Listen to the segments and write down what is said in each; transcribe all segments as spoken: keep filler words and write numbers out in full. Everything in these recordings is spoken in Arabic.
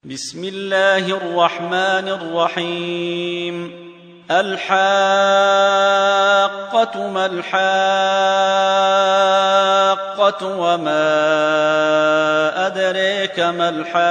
بسم الله الرحمن الرحيم. الحاقة ما الحاقة وما أدريك ما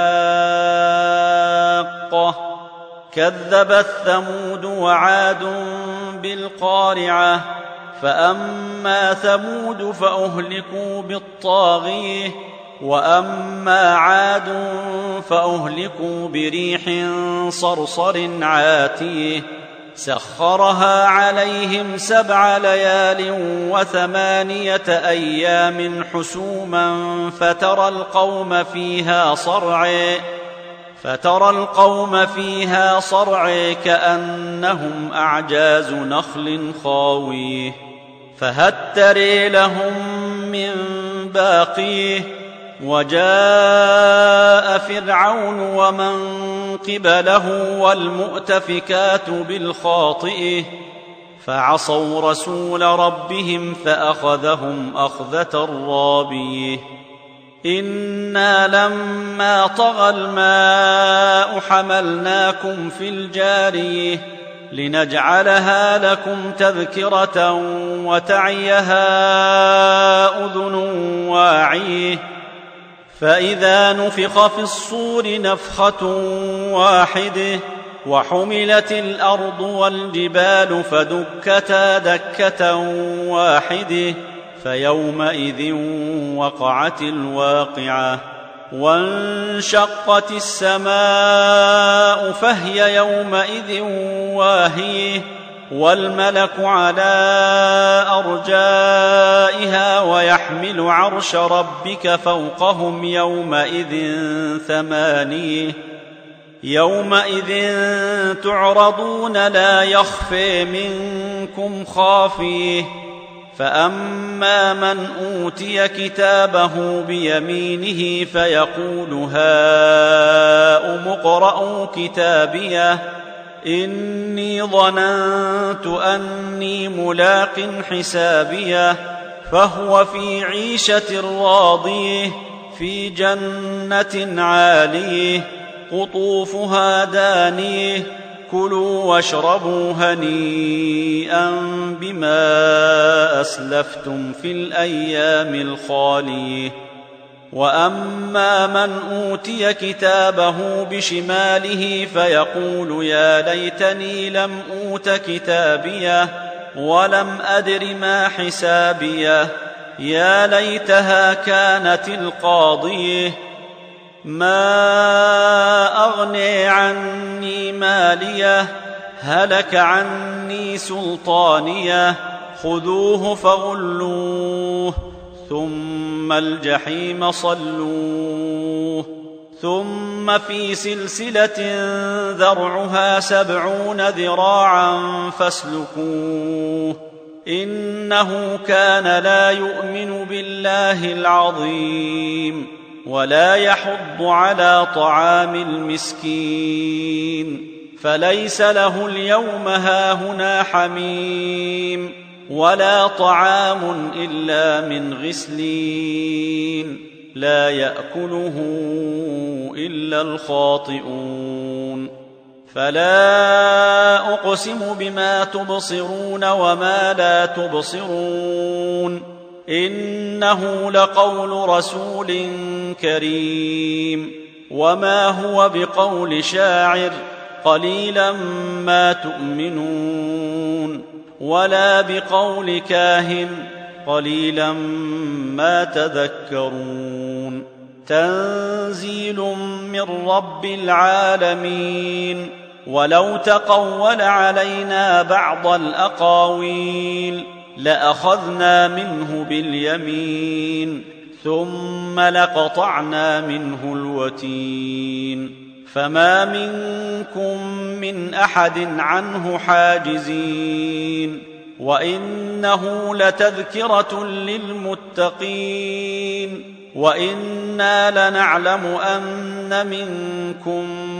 الحاقة. كذبت ثمود وعاد بالقارعة. فأما ثمود فأهلكوا بالطاغية وأما عاد فأهلكوا بريح صرصر عاتيه سخرها عليهم سبع ليال وثمانية أيام حسوما فترى القوم فيها صرعى فترى القوم فيها صرعى كأنهم أعجاز نخل خاويه فهل ترى لهم من باقيه. وجاء فرعون ومن قبله والمؤتفكات بالخاطئه فعصوا رسول ربهم فأخذهم أخذة رابية. إنا لما طغى الماء حملناكم في الجارية لنجعلها لكم تذكرة وتعيها أذن واعية. فإذا نفخ في الصور نفخة واحدة وحملت الأرض والجبال فدكتا دكة واحدة فيومئذ وقعت الواقعة. وانشقت السماء فهي يومئذ واهية والملك على أرجائها ويحمل عرش ربك فوقهم يومئذ ثمانية. يومئذ تعرضون لا يخفى منكم خافيه. فأما من أوتي كتابه بيمينه فيقول هاؤم اقرءوا كتابيه إني ظننت أني ملاق حسابيه. فهو في عيشة راضية في جنة عالية قطوفها دانية كلوا واشربوا هنيئا بما أسلفتم في الأيام الخالية. وأما من أوتي كتابه بشماله فيقول يا ليتني لم أوت كتابيه ولم أدر ما حسابيه يا ليتها كانت القاضية ما أغني عني ماليه هلك عني سلطانيه خذوه فغلوه ثم الجحيم صلوه ثم في سلسلة ذرعها سبعون ذراعا فاسلكوه إنه كان لا يؤمن بالله العظيم ولا يحض على طعام المسكين فليس له اليوم هاهنا حميم ولا طعام إلا من غسلين لا يأكله إلا الخاطئون. فلا أقسم بما تبصرون وما لا تبصرون إنه لقول رسول كريم وما هو بقول شاعر قليلا ما تؤمنون ولا بقول كاهن قليلا ما تذكرون. تنزيل من رب العالمين. ولو تقول علينا بعض الأقاويل لأخذنا منه باليمين ثم لقطعنا منه الوتين فما منكم من أحد عنه حاجزين. وإنه لتذكرة للمتقين وإنا لنعلم أن منكم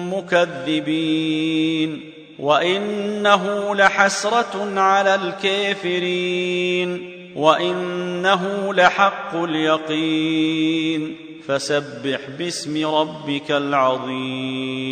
مكذبين وإنه لحسرة على الكافرين وإنه لحق اليقين فسبح باسم ربك العظيم.